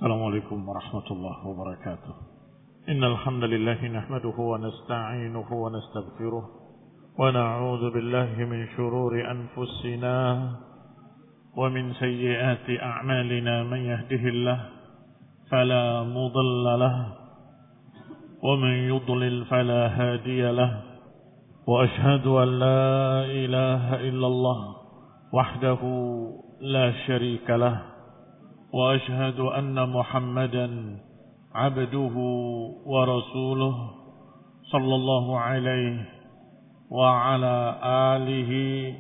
السلام عليكم ورحمة الله وبركاته. إن الحمد لله نحمده ونستعينه ونستغفره ونعوذ بالله من شرور أنفسنا ومن سيئات أعمالنا. من يهده الله فلا مضل له ومن يضلل فلا هادي له وأشهد أن لا إله إلا الله وحده لا شريك له وأشهد أن محمدا عبده ورسوله صلى الله عليه وعلى آله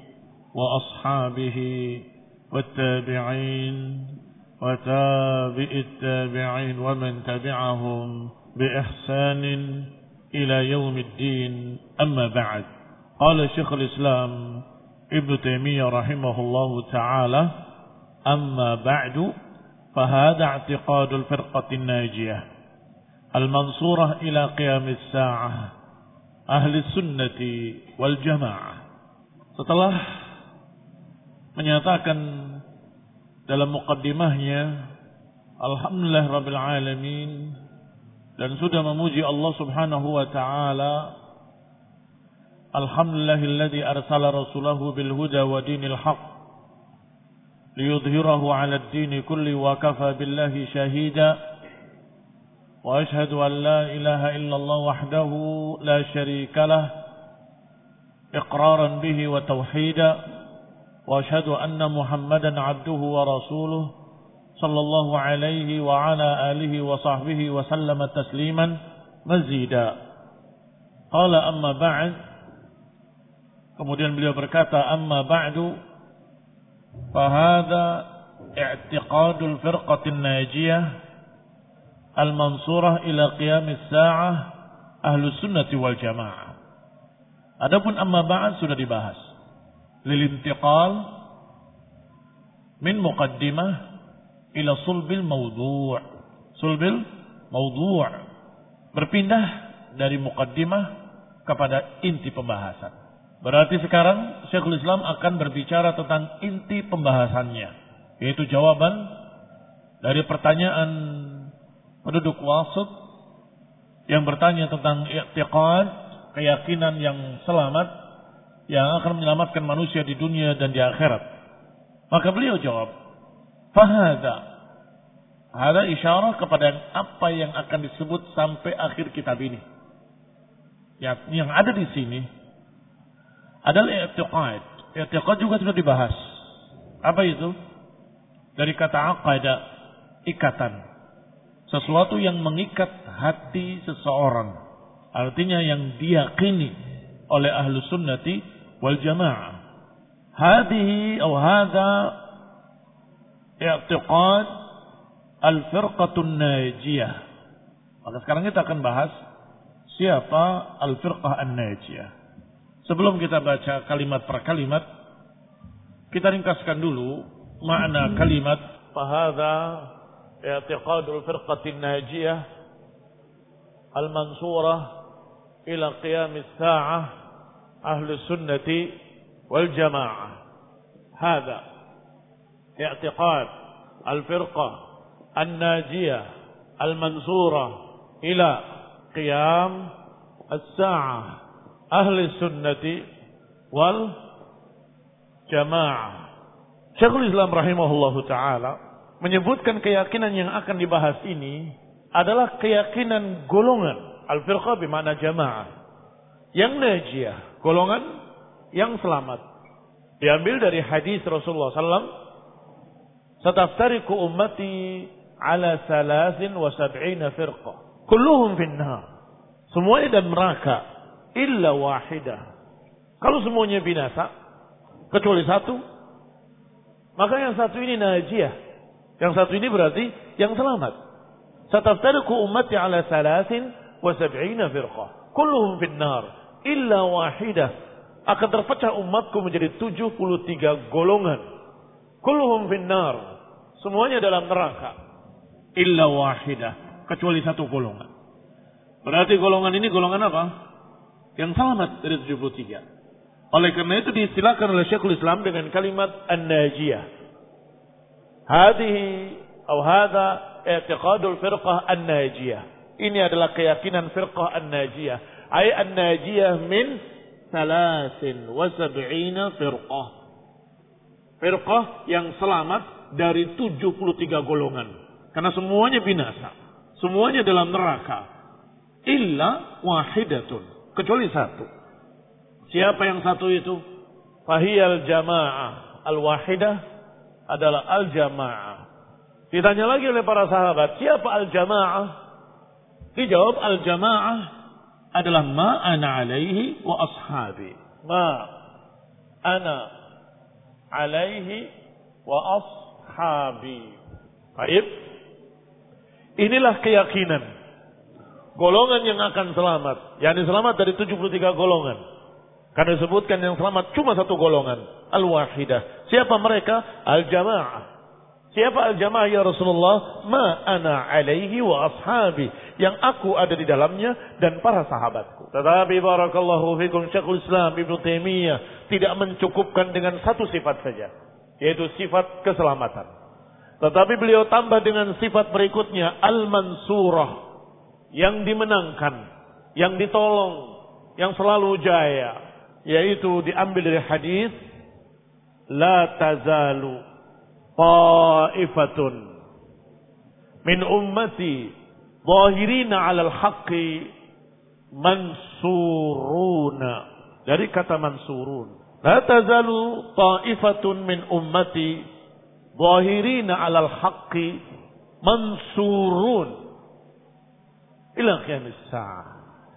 وأصحابه والتابعين وتابع التابعين ومن تبعهم بإحسان إلى يوم الدين. أما بعد، قال شيخ الإسلام ابن تيمية رحمه الله تعالى: أما بعد فهذا اعتقاد الفرقة الناجية المنصورة إلى قيام الساعة أهل السنة والجماعة. Setelah menyatakan dalam muqaddimahnya alhamdulillah rabbil alamin dan sudah memuji Allah subhanahu wa ta'ala, alhamdulillahilladzi arsala rasulahu bil huda wa dinil haqq ليظهره على الدين كله وكفى بالله شهيدا وأشهد أن لا إله إلا الله وحده لا شريك له إقرارا به وتوحيدا وأشهد أن محمدا عبده ورسوله صلى الله عليه وعلى آله وصحبه وسلم تسليما مزيدا. قال أما بعد, kemudian beliau berkata, أما بعد فهذا اعتقاد الفرقة الناجية المنصورة إلى قيام الساعة أهل السنة والجماعة. Adapun amma ba'd sudah dibahas. Lilintiqal min muqaddimah ila sulbil mawdu'. Sulbil mawdu', berpindah dari muqaddimah kepada inti pembahasan. Berarti sekarang Syekhul Islam akan berbicara tentang inti pembahasannya, yaitu jawaban dari pertanyaan penduduk Wasit yang bertanya tentang i'tiqad, keyakinan yang selamat yang akan menyelamatkan manusia di dunia dan di akhirat. Maka beliau jawab, fahada, ada isyarah kepada apa yang akan disebut sampai akhir kitab ini. Yang ada di sini adalah i'tiqad. I'tiqad juga sudah dibahas. Apa itu? Dari kata aqada, ikatan. Sesuatu yang mengikat hati seseorang. Artinya yang diyakini oleh ahlu sunnati wal jamaah. Hadihi atau hadha i'tiqad al-firqatun najiyah. Maka sekarang kita akan bahas siapa al-firqah an-najiyah. Sebelum kita baca kalimat per kalimat, kita ringkaskan dulu makna kalimat fahadha i'tiqadul firqatin najiyah al-mansurah ila qiyamis sa'ah ahli sunnati wal jamaah. Hadha i'tiqad al-firqah an-najiyah al-mansurah ila qiyam as-sa'ah ahli sunnati wal jamaah. Syekhul Islam rahimahullahu ta'ala menyebutkan keyakinan yang akan dibahas ini adalah keyakinan golongan al-firqah bermakna jamaah yang najiyah, golongan yang selamat. Diambil dari hadis Rasulullah SAW, sataftariku ummati ala 73 firqah kulluhum finnar, semuanya dan neraka illa wahidah. Kalau semuanya binasa kecuali satu, maka yang satu ini najiyah. Yang satu ini berarti yang selamat. Sataftariqu ummati ala 73 firqah kulluhum finnar illa wahidah. Akan terpecah umatku menjadi 73 golongan. Kulluhum finnar, semuanya dalam neraka. Illa wahidah, kecuali satu golongan. Berarti golongan ini golongan apa? Yang selamat dari 73. Oleh karena itu diistilahkan oleh Syekhul Islam dengan kalimat an-najiyah. Hadhihi atau hadha i'tiqadul firqah an-najiyah. Ini adalah keyakinan firqah an-najiyah. Ay an-najiyah min 73 firqah. Firqah yang selamat dari 73 golongan. Karena semuanya binasa. Semuanya dalam neraka. Illa wahidatun. Kecuali satu. Siapa yang satu itu? Fahiyal jamaah. Al-wahidah adalah al-jamaah. Ditanya lagi oleh para sahabat, siapa al-jamaah? Dijawab al-jamaah adalah ma ana alaihi wa ashabi. Ma ana alaihi wa ashabi. Baik. Inilah keyakinan golongan yang akan selamat. Yani selamat dari 73 golongan. Karena disebutkan yang selamat cuma satu golongan. Al-wahidah. Siapa mereka? Al-jamaah. Siapa al-jamaah ya Rasulullah? Ma ana alaihi wa ashabi. Yang aku ada di dalamnya dan para sahabatku. Tetapi barakallahu fikum Syekhul Islam Ibnu Taimiyah tidak mencukupkan dengan satu sifat saja. Yaitu sifat keselamatan. Tetapi beliau tambah dengan sifat berikutnya. Al-mansurah. Yang dimenangkan. Yang ditolong. Yang selalu jaya. Yaitu diambil dari hadis. La tazalu ta'ifatun min ummati zahirina 'alal haqqi mansuruna. Dari kata mansurun. La tazalu ta'ifatun min ummati zahirina 'alal haqqi mansurun ila qiyamis saah.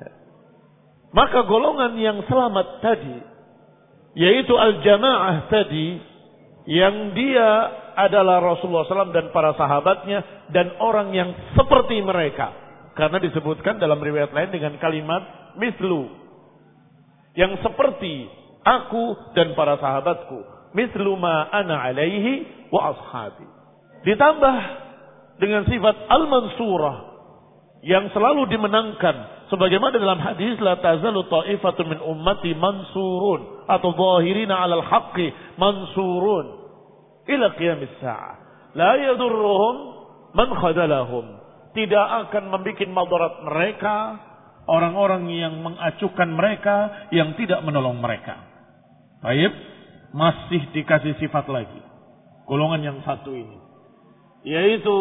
Maka golongan yang selamat tadi, yaitu al-jamaah tadi, yang dia adalah Rasulullah SAW dan para sahabatnya, dan orang yang seperti mereka. Karena disebutkan dalam riwayat lain dengan kalimat mislu. Yang seperti aku dan para sahabatku. Mislu ma ana alaihi wa ashabi. Ditambah dengan sifat al-mansurah. Yang selalu dimenangkan. Sebagaimana dalam hadis la tazalu ta'ifatun min ummati mansurun atau zahirina 'alal haqqi mansurun ila qiyamis saah. La yadurruhum man khadalahum. Tidak akan membuat madarat mereka orang-orang yang mengacuhkan mereka, yang tidak menolong mereka. Baik, masih dikasih sifat lagi. Golongan yang satu ini yaitu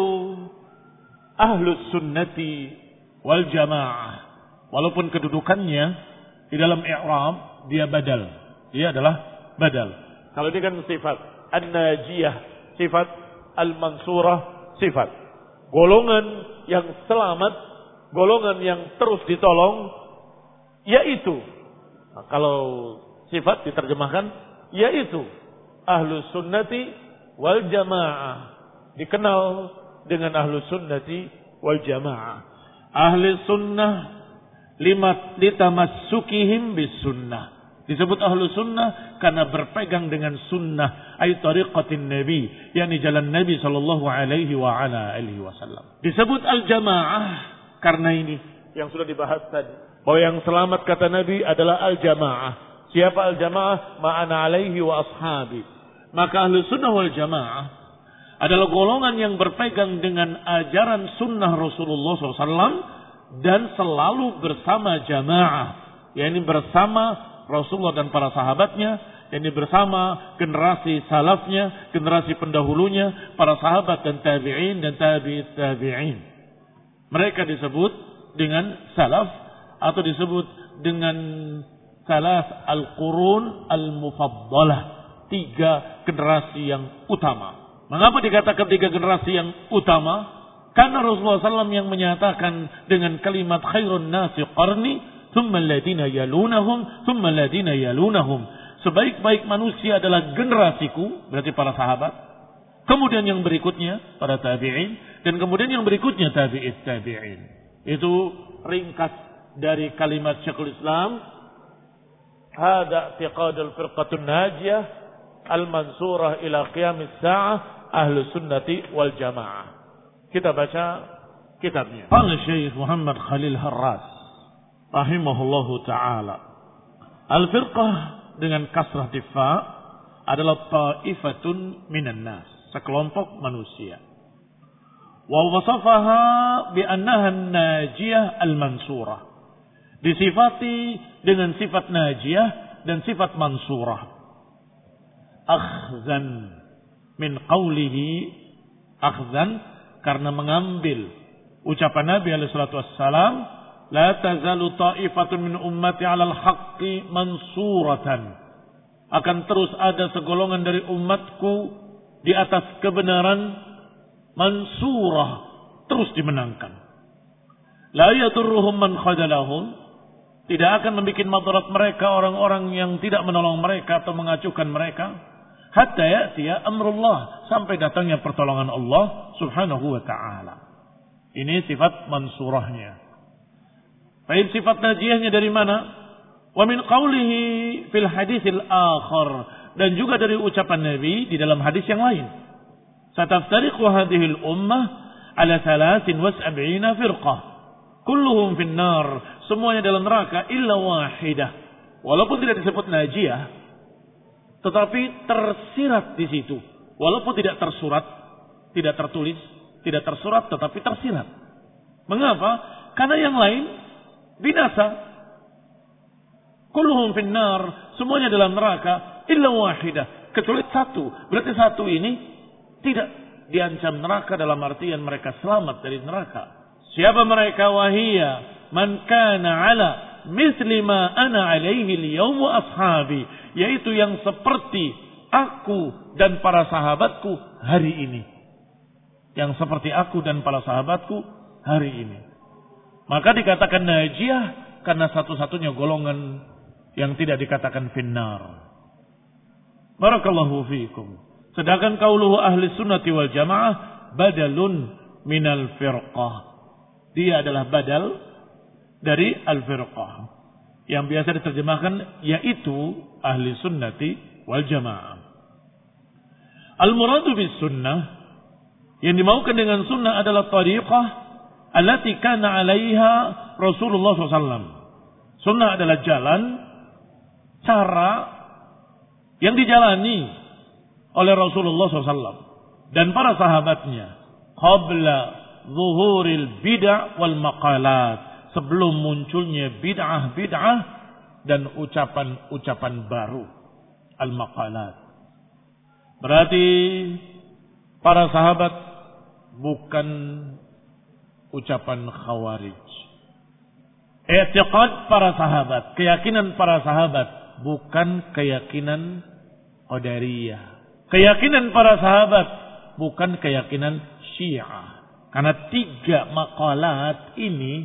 ahlus sunnati wal jamaah. Walaupun kedudukannya di dalam i'rab dia badal. Dia adalah badal. Kalau dia kan sifat an-najiyah, sifat al-mansurah, sifat golongan yang selamat, golongan yang terus ditolong, yaitu kalau sifat diterjemahkan yaitu ahlus sunnati wal jamaah. Dikenal dengan ahlus sunnati wal jamaah. Ahli sunnah litamassukihim bis sunnah. Disebut ahlu sunnah karena berpegang dengan sunnah, ay tariqatin nabi, yakni jalan Nabi sallallahu alaihi wa ala alihi wasallam. Disebut al-jamaah karena ini yang sudah dibahas tadi, bahwa yang selamat kata Nabi adalah al-jamaah. Siapa al-jamaah? Ma'ana alaihi wa ashabi. Maka ahlu sunnah wal jamaah adalah golongan yang berpegang dengan ajaran sunnah Rasulullah SAW dan selalu bersama jamaah, yakni bersama Rasulullah dan para sahabatnya, yakni bersama generasi salafnya, generasi pendahulunya, para sahabat dan tabi'in dan tabi'it tabi'in. Mereka disebut dengan salaf atau disebut dengan salaf al-qurun al-mufaddalah, 3 generasi yang utama. Mengapa dikatakan 3 generasi yang utama? Karena Rasulullah SAW yang menyatakan dengan kalimat khairun nasi qarni, thumma alladhina yalunahum, thumma alladhina yalunahum. Sebaik-baik manusia adalah generasiku, berarti para sahabat. Kemudian yang berikutnya, para tabi'in. Dan kemudian yang berikutnya, tabi'it tabi'in. Itu ringkas dari kalimat Syekhul Islam. Hada i'tiqadul firqatun najiyah, al-mansurah ila qiyamis sa'ah, ahlus sunnati wal jamaah. Kita baca kitabnya. Qala Syekh Muhammad Khalil Harras rahimahullahu taala. Al-firqah dengan kasrah tifa adalah ta'ifatun minan nas, sekelompok manusia. wa wasafaha bi annaha an-najiyah al-mansurah. Disifati dengan sifat najiyah dan sifat mansurah. Akhzan min qawlihi, akhzan karena mengambil ucapan Nabi alaihi salatu wassalam, la tazalu ta'ifatun min ummati 'alal haqqi mansuratan. Akan terus ada segolongan dari umatku di atas kebenaran, mansurah, terus dimenangkan. La yadurruhum man khadalahum, tidak akan membuat madarat mereka orang-orang yang tidak menolong mereka atau mengacuhkan mereka, hatta ya'tiya amrullah, sampai datangnya pertolongan Allah subhanahu wa ta'ala. Ini sifat mansurahnya. Baik, sifat najiyahnya dari mana? Wa min qawlihi fil haditsil akhar, dan juga dari ucapan Nabi di dalam hadis yang lain. Sataftariqu hadhil ummah ala 73 firqah, kulluhum fin nar, semuanya dalam neraka illa wahidah. Walaupun tidak disebut najiyah, tetapi tersirat di situ. Walaupun tidak tersurat, tidak tertulis, tidak tersurat, tetapi tersirat. Mengapa? Karena yang lain binasa. Kulluhum finnar, semuanya dalam neraka illa wahidah, kecuali satu. Berarti satu ini tidak diancam neraka dalam artian mereka selamat dari neraka. Siapa mereka? Wahia man kana ala misli ma ana alaihi al-yawm wa ashabi, yaitu yang seperti aku dan para sahabatku hari ini. Yang seperti aku dan para sahabatku hari ini. Maka dikatakan najiyah karena satu-satunya golongan yang tidak dikatakan finnar. Barakallahu fiikum. Sedangkan qauluhu ahli sunnati wal jamaah badalun minal firqah. Dia adalah badal dari al-firqah, yang biasa diterjemahkan yaitu ahli sunnati wal jamaah. Al-muradu bis sunnah, yang dimaukan dengan sunnah adalah tariqah allati kana 'alaiha Rasulullah SAW. Sunnah adalah jalan, cara yang dijalani oleh Rasulullah SAW dan para sahabatnya qabla zuhuril bid'ah wal maqalat, sebelum munculnya bid'ah dan ucapan-ucapan baru, al maqalat. Berarti para sahabat bukan ucapan khawarij. I'tiqad para sahabat, keyakinan para sahabat, bukan keyakinan Qadariyah. Keyakinan para sahabat bukan keyakinan Syiah. Karena 3 maqalat ini,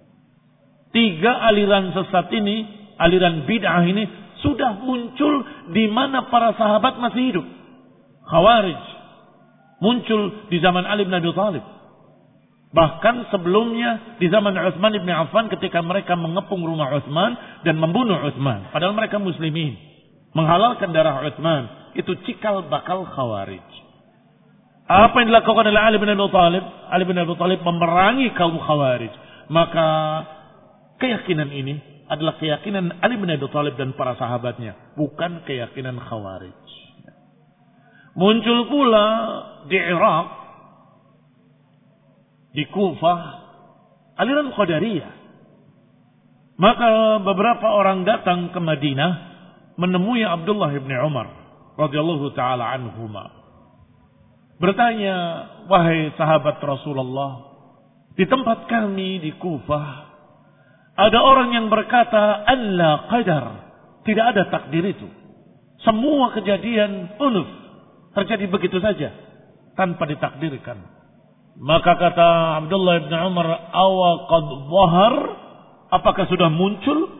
3 aliran sesat ini, aliran bid'ah ini sudah muncul di mana para sahabat masih hidup. Khawarij muncul di zaman Ali bin Abi Thalib. Bahkan sebelumnya di zaman Utsman bin Affan, ketika mereka mengepung rumah Utsman dan membunuh Utsman, padahal mereka muslimin, menghalalkan darah Utsman, itu cikal bakal khawarij. Apa yang dilakukan oleh Ali bin Abi Thalib? Ali bin Abi Thalib memerangi kaum khawarij. Maka keyakinan ini adalah keyakinan Ali bin Abi Thalib dan para sahabatnya, bukan keyakinan khawarij. Muncul pula di Irak, di Kufah, aliran Qadariyah. Maka beberapa orang datang ke Madinah menemui Abdullah bin Umar radhiyallahu taala anhuma. Bertanya, wahai sahabat Rasulullah, di tempat kami di Kufah ada orang yang berkata alla qadar, tidak ada takdir itu. Semua kejadian unuf, terjadi begitu saja tanpa ditakdirkan. Maka kata Abdullah bin Umar, awa qad dhahar, apakah sudah muncul?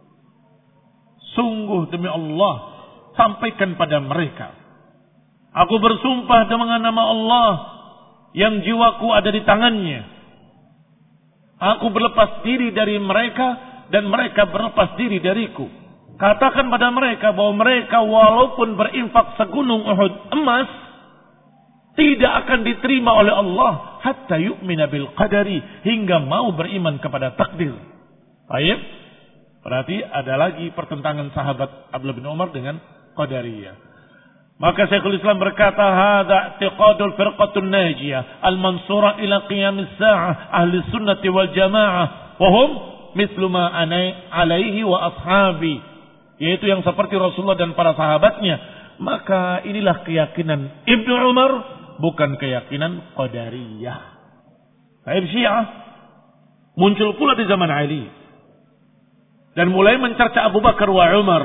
Sungguh demi Allah, sampaikan pada mereka, aku bersumpah dengan nama Allah yang jiwaku ada di tangannya, aku berlepas diri dari mereka dan mereka berlepas diri dariku. Katakan pada mereka bahwa mereka walaupun berinfak segunung Uhud emas, tidak akan diterima oleh Allah hatta yu'mina bil qadari, hingga mau beriman kepada takdir. Baik, berarti ada lagi pertentangan sahabat Abdullah bin Umar dengan Qadariyah. Maka Syekhul Islam berkata, hadza i'tiqadul firqatun najiyah al-mansurah ila qiyamis sa'ah ahli sunnati wal jamaah wa hum mithlu ma alaihi wa ashabi, yaitu yang seperti Rasulullah dan para sahabatnya. Maka inilah keyakinan Ibnu Umar, bukan keyakinan Qadariyah. Taib Syiah muncul pula di zaman Ali dan mulai mencerca Abu Bakar wa Umar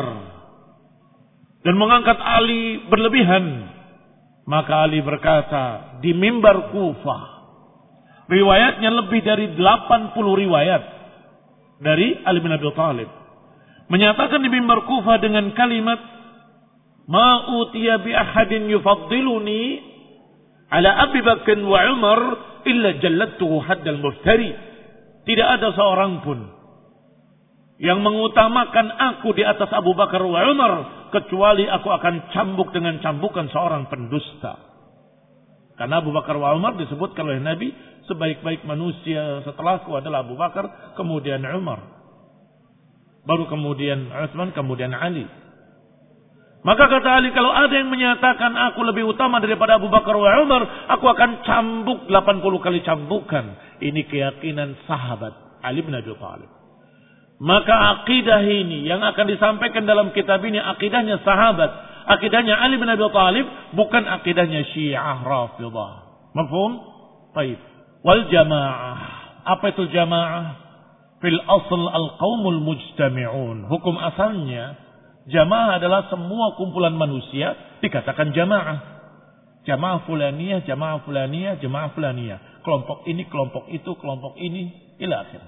dan mengangkat Ali berlebihan. Maka Ali berkata di mimbar Kufah, riwayatnya lebih dari 80 riwayat dari Ali bin Abi Thalib, menyatakan di mimbar Kufah dengan kalimat, ma utiya bi ahadin yufaddiluni ala Abi Bakr wa Umar illa jalladtuhu haddal muftari. Tidak ada seorang pun yang mengutamakan aku di atas Abu Bakar wa Umar, kecuali aku akan cambuk dengan cambukan seorang pendusta. Karena Abu Bakar wa Umar disebutkan oleh Nabi sebaik-baik manusia setelahku adalah Abu Bakar, kemudian Umar, baru kemudian Utsman, kemudian Ali. Maka kata Ali, kalau ada yang menyatakan aku lebih utama daripada Abu Bakar wa Umar, aku akan cambuk 80 kali cambukan. Ini keyakinan sahabat Ali bin Abi Thalib. Maka akidah ini yang akan disampaikan dalam kitab ini akidahnya sahabat, akidahnya Ali bin Abi Thalib, bukan akidahnya Syiah Rafidhah. Mafhum? Baik. Wal jamaah. Apa itu jamaah? Fil asl al-qaumul mujtami'un. Hukum asalnya jamaah adalah semua kumpulan manusia dikatakan jamaah. Jamaah fulaniyah, jamaah fulaniyah, jamaah fulaniyah. Kelompok ini, kelompok itu, kelompok ini, ila akhir.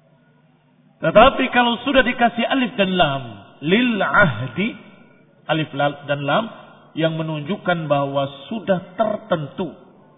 Tetapi kalau sudah dikasih alif dan lam, lil ahdi, alif dan lam yang menunjukkan bahwa sudah tertentu.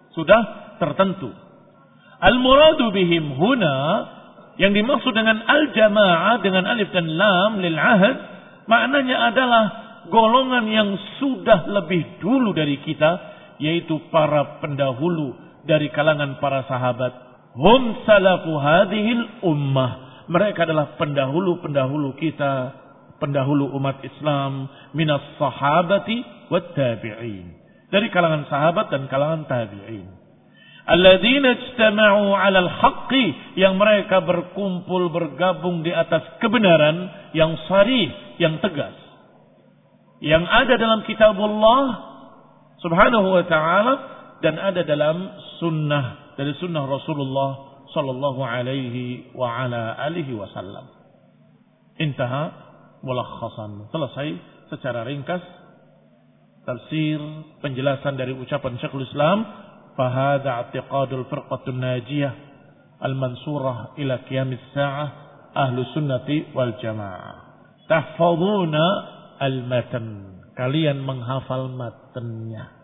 Al-muradu bihim huna, yang dimaksud dengan al-jamaah dengan alif dan lam lil ahd, maknanya adalah golongan yang sudah lebih dulu dari kita, yaitu para pendahulu dari kalangan para sahabat. Hum salafu hadhil ummah. Mereka adalah pendahulu-pendahulu kita, pendahulu umat Islam, minas sahabati wat tabi'in. Dari kalangan sahabat dan kalangan tabi'in. Alladzina ijtama'u 'alal haqqi, yang mereka berkumpul bergabung di atas kebenaran yang sharih, yang tegas. Yang ada dalam kitabullah subhanahu wa ta'ala dan ada dalam sunnah, dari sunnah Rasulullah sallallahu alaihi wa ala alihi wasallam. Intaha mulakhasan. Selesai secara ringkas tafsir penjelasan dari ucapan Syekhul Islam, fahadha i'tiqadul firqatun najiyah al-mansurah ila qiyamis sa'ah ahlu sunnati wal jamaah. Tahfazuna al-matan. Kalian menghafal matanya.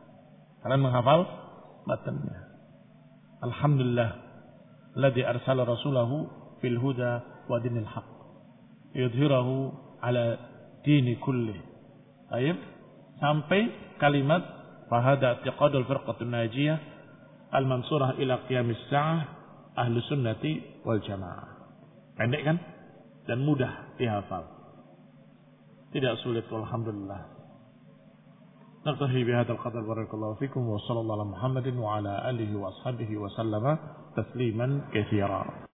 Alhamdulillah alladzi arsala rasulahu fil huda wa dinil haqq yudhhirahu ala dini kulli. Ayat sampai kalimat fahada i'tiqadul firqatun najiyah al-mansurah ila qiyamis sa'ah ahlu sunnati wal jamaah. Pendek kan? Dan mudah dihafal. Tidak sulit, alhamdulillah. نرتهي بهذا القدر بارك الله فيكم وصلى الله على محمد وعلى آله وأصحابه وسلم تسليما كثيرا.